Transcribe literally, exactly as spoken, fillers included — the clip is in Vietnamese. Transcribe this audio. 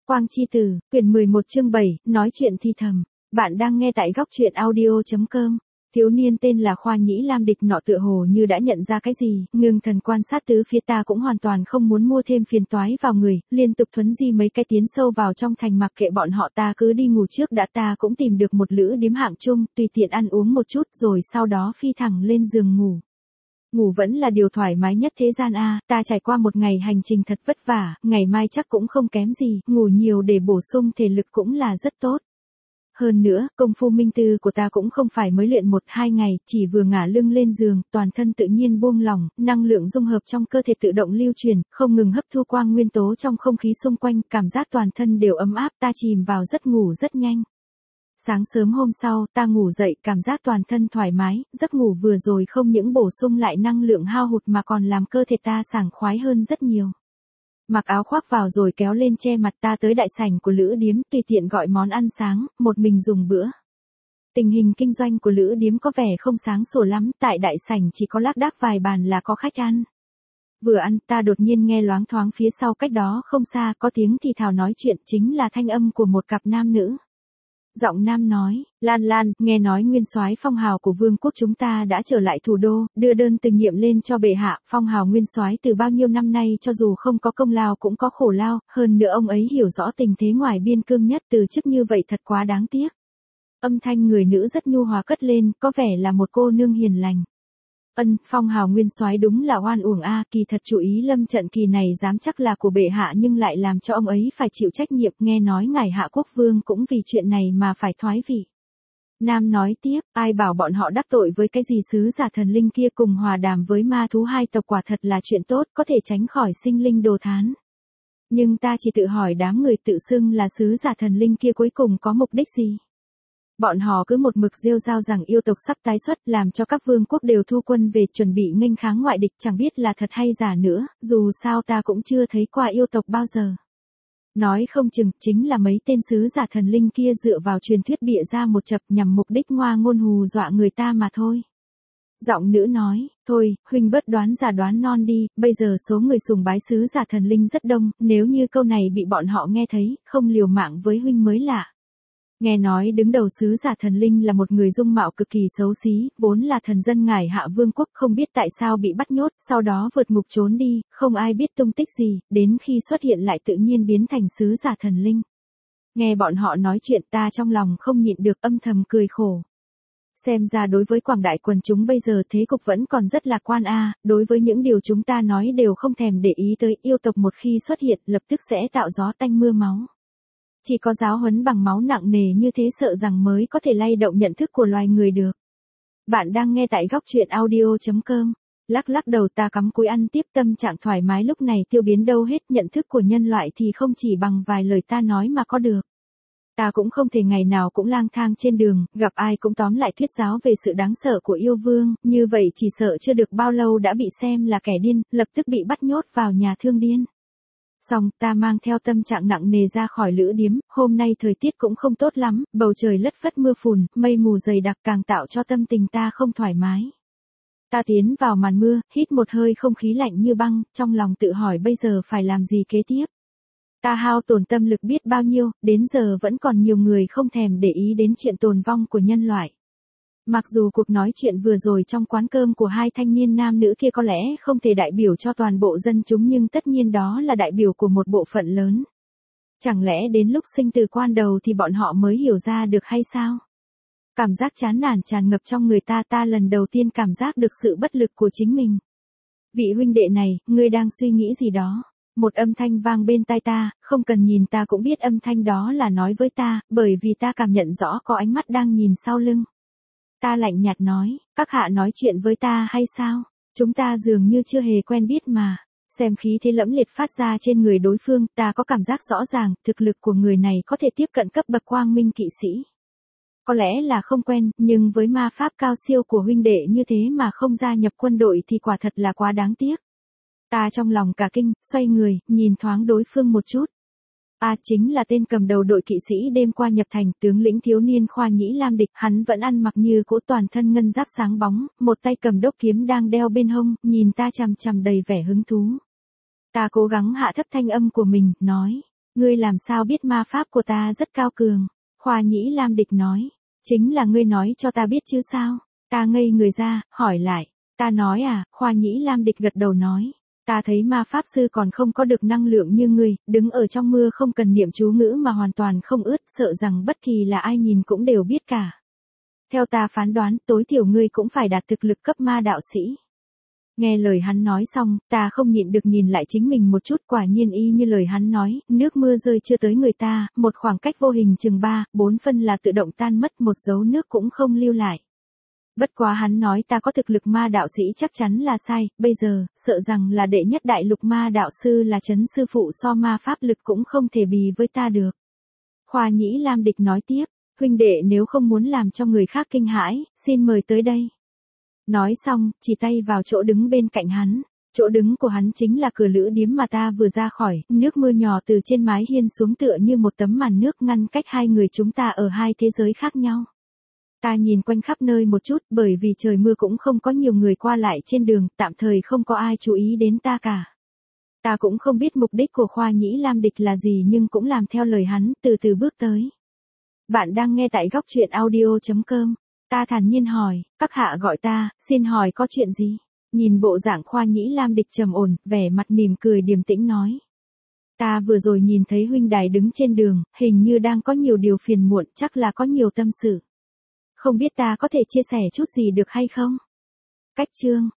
Quang Chi Tử, quyển mười một chương bảy, nói chuyện thi thầm. Bạn đang nghe tại góc truyện audio.com. Thiếu niên tên là Khoa Nhĩ Lam địch nọ tựa hồ như đã nhận ra cái gì, ngưng thần quan sát tứ phía. Ta cũng hoàn toàn không muốn mua thêm phiền toái vào người, liên tục thuấn di mấy cái tiến sâu vào trong thành, mặc kệ bọn họ, ta cứ đi ngủ trước đã. Ta cũng tìm được một lữ điếm hạng chung, tùy tiện ăn uống một chút rồi sau đó phi thẳng lên giường ngủ. Ngủ vẫn là điều thoải mái nhất thế gian a, ta trải qua một ngày hành trình thật vất vả, ngày mai chắc cũng không kém gì, ngủ nhiều để bổ sung thể lực cũng là rất tốt. Hơn nữa, công phu minh tư của ta cũng không phải mới luyện một hai ngày, chỉ vừa ngả lưng lên giường, toàn thân tự nhiên buông lỏng, năng lượng dung hợp trong cơ thể tự động lưu truyền, không ngừng hấp thu quang nguyên tố trong không khí xung quanh, cảm giác toàn thân đều ấm áp, ta chìm vào giấc ngủ rất nhanh. Sáng sớm hôm sau, ta ngủ dậy, cảm giác toàn thân thoải mái, giấc ngủ vừa rồi không những bổ sung lại năng lượng hao hụt mà còn làm cơ thể ta sảng khoái hơn rất nhiều. Mặc áo khoác vào rồi kéo lên che mặt, ta tới đại sảnh của lữ điếm, tùy tiện gọi món ăn sáng, một mình dùng bữa. Tình hình kinh doanh của lữ điếm có vẻ không sáng sủa lắm, tại đại sảnh chỉ có lác đác vài bàn là có khách ăn. Vừa ăn, ta đột nhiên nghe loáng thoáng phía sau cách đó không xa, có tiếng thì thào nói chuyện, chính là thanh âm của một cặp nam nữ. Giọng nam nói, Lan Lan, nghe nói nguyên soái phong hào của vương quốc chúng ta đã trở lại thủ đô, đưa đơn từ nhiệm lên cho bệ hạ. Phong hào nguyên soái từ bao nhiêu năm nay cho dù không có công lao cũng có khổ lao, hơn nữa ông ấy hiểu rõ tình thế ngoài biên cương nhất, từ chức như vậy thật quá đáng tiếc. Âm thanh người nữ rất nhu hòa cất lên, có vẻ là một cô nương hiền lành. Ân, phong hào nguyên soái đúng là oan uổng a, kỳ thật chủ ý lâm trận kỳ này dám chắc là của bệ hạ nhưng lại làm cho ông ấy phải chịu trách nhiệm, nghe nói ngài hạ quốc vương cũng vì chuyện này mà phải thoái vị. Nam nói tiếp, ai bảo bọn họ đắc tội với cái gì sứ giả thần linh kia, cùng hòa đàm với ma thú hai tộc quả thật là chuyện tốt, có thể tránh khỏi sinh linh đồ thán. Nhưng ta chỉ tự hỏi đám người tự xưng là sứ giả thần linh kia cuối cùng có mục đích gì? Bọn họ cứ một mực rêu rao rằng yêu tộc sắp tái xuất, làm cho các vương quốc đều thu quân về chuẩn bị nghênh kháng ngoại địch, chẳng biết là thật hay giả nữa, dù sao ta cũng chưa thấy qua yêu tộc bao giờ. Nói không chừng, chính là mấy tên sứ giả thần linh kia dựa vào truyền thuyết bịa ra một chập nhằm mục đích ngoa ngôn hù dọa người ta mà thôi. Giọng nữ nói, thôi, huynh bớt đoán giả đoán non đi, bây giờ số người sùng bái sứ giả thần linh rất đông, nếu như câu này bị bọn họ nghe thấy, không liều mạng với huynh mới lạ. Nghe nói đứng đầu sứ giả thần linh là một người dung mạo cực kỳ xấu xí, vốn là thần dân ngải hạ vương quốc, không biết tại sao bị bắt nhốt, sau đó vượt ngục trốn đi, không ai biết tung tích gì, đến khi xuất hiện lại tự nhiên biến thành sứ giả thần linh. Nghe bọn họ nói chuyện, ta trong lòng không nhịn được âm thầm cười khổ. Xem ra đối với quảng đại quần chúng bây giờ thế cục vẫn còn rất lạc quan a, đối với những điều chúng ta nói đều không thèm để ý tới, yêu tộc một khi xuất hiện lập tức sẽ tạo gió tanh mưa máu. Chỉ có giáo huấn bằng máu nặng nề như thế sợ rằng mới có thể lay động nhận thức của loài người được. Bạn đang nghe tại góc truyện audio.com. Lắc lắc đầu, ta cắm cúi ăn tiếp, tâm trạng thoải mái lúc này tiêu biến đâu hết, nhận thức của nhân loại thì không chỉ bằng vài lời ta nói mà có được. Ta cũng không thể ngày nào cũng lang thang trên đường, gặp ai cũng tóm lại thuyết giáo về sự đáng sợ của yêu vương, như vậy chỉ sợ chưa được bao lâu đã bị xem là kẻ điên, lập tức bị bắt nhốt vào nhà thương điên. Xong, ta mang theo tâm trạng nặng nề ra khỏi lữ điếm, hôm nay thời tiết cũng không tốt lắm, bầu trời lất phất mưa phùn, mây mù dày đặc càng tạo cho tâm tình ta không thoải mái. Ta tiến vào màn mưa, hít một hơi không khí lạnh như băng, trong lòng tự hỏi bây giờ phải làm gì kế tiếp. Ta hao tổn tâm lực biết bao nhiêu, đến giờ vẫn còn nhiều người không thèm để ý đến chuyện tồn vong của nhân loại. Mặc dù cuộc nói chuyện vừa rồi trong quán cơm của hai thanh niên nam nữ kia có lẽ không thể đại biểu cho toàn bộ dân chúng, nhưng tất nhiên đó là đại biểu của một bộ phận lớn. Chẳng lẽ đến lúc sinh tử quan đầu thì bọn họ mới hiểu ra được hay sao? Cảm giác chán nản tràn ngập trong người ta, ta lần đầu tiên cảm giác được sự bất lực của chính mình. Vị huynh đệ này, ngươi đang suy nghĩ gì đó? Một âm thanh vang bên tai ta, không cần nhìn ta cũng biết âm thanh đó là nói với ta, bởi vì ta cảm nhận rõ có ánh mắt đang nhìn sau lưng. Ta lạnh nhạt nói, các hạ nói chuyện với ta hay sao? Chúng ta dường như chưa hề quen biết mà. Xem khí thế lẫm liệt phát ra trên người đối phương, ta có cảm giác rõ ràng, thực lực của người này có thể tiếp cận cấp bậc quang minh kỵ sĩ. Có lẽ là không quen, nhưng với ma pháp cao siêu của huynh đệ như thế mà không gia nhập quân đội thì quả thật là quá đáng tiếc. Ta trong lòng cả kinh, xoay người, nhìn thoáng đối phương một chút. À, chính là tên cầm đầu đội kỵ sĩ đêm qua nhập thành, tướng lĩnh thiếu niên Khoa Nhĩ Lam địch, hắn vẫn ăn mặc như cũ, toàn thân ngân giáp sáng bóng, một tay cầm đốc kiếm đang đeo bên hông, nhìn ta chằm chằm đầy vẻ hứng thú. Ta cố gắng hạ thấp thanh âm của mình, nói, Ngươi làm sao biết ma pháp của ta rất cao cường? Khoa Nhĩ Lam Địch nói. Chính là ngươi nói cho ta biết chứ sao? Ta ngây người ra, hỏi lại. Ta nói à, Khoa Nhĩ Lam Địch gật đầu nói. Ta thấy ma pháp sư còn không có được năng lượng như ngươi, đứng ở trong mưa không cần niệm chú ngữ mà hoàn toàn không ướt, sợ rằng bất kỳ là ai nhìn cũng đều biết cả. Theo ta phán đoán, tối thiểu ngươi cũng phải đạt thực lực cấp ma đạo sĩ. Nghe lời hắn nói xong, ta không nhịn được nhìn lại chính mình một chút, quả nhiên y như lời hắn nói, nước mưa rơi chưa tới người ta, một khoảng cách vô hình chừng ba, bốn phân là tự động tan mất, một dấu nước cũng không lưu lại. Bất quá hắn nói ta có thực lực ma đạo sĩ chắc chắn là sai, bây giờ, sợ rằng là đệ nhất đại lục ma đạo sư là chấn sư phụ so ma pháp lực cũng không thể bì với ta được. Khoa Nhĩ Lam Địch nói tiếp, huynh đệ nếu không muốn làm cho người khác kinh hãi, xin mời tới đây. Nói xong, chỉ tay vào chỗ đứng bên cạnh hắn. Chỗ đứng của hắn chính là cửa lữ điếm mà ta vừa ra khỏi, nước mưa nhỏ từ trên mái hiên xuống tựa như một tấm màn nước ngăn cách hai người chúng ta ở hai thế giới khác nhau. Ta nhìn quanh khắp nơi một chút, bởi vì trời mưa cũng không có nhiều người qua lại trên đường, tạm thời không có ai chú ý đến ta cả. Ta cũng không biết mục đích của Khoa Nhĩ Lam Địch là gì nhưng cũng làm theo lời hắn, từ từ bước tới. Bạn đang nghe tại góc truyện audio chấm com. Ta thản nhiên hỏi, các hạ gọi ta, xin hỏi có chuyện gì? Nhìn bộ dạng Khoa Nhĩ Lam Địch trầm ổn, vẻ mặt mỉm cười điềm tĩnh nói. Ta vừa rồi nhìn thấy huynh đài đứng trên đường, hình như đang có nhiều điều phiền muộn, chắc là có nhiều tâm sự. Không biết ta có thể chia sẻ chút gì được hay không? Cách chương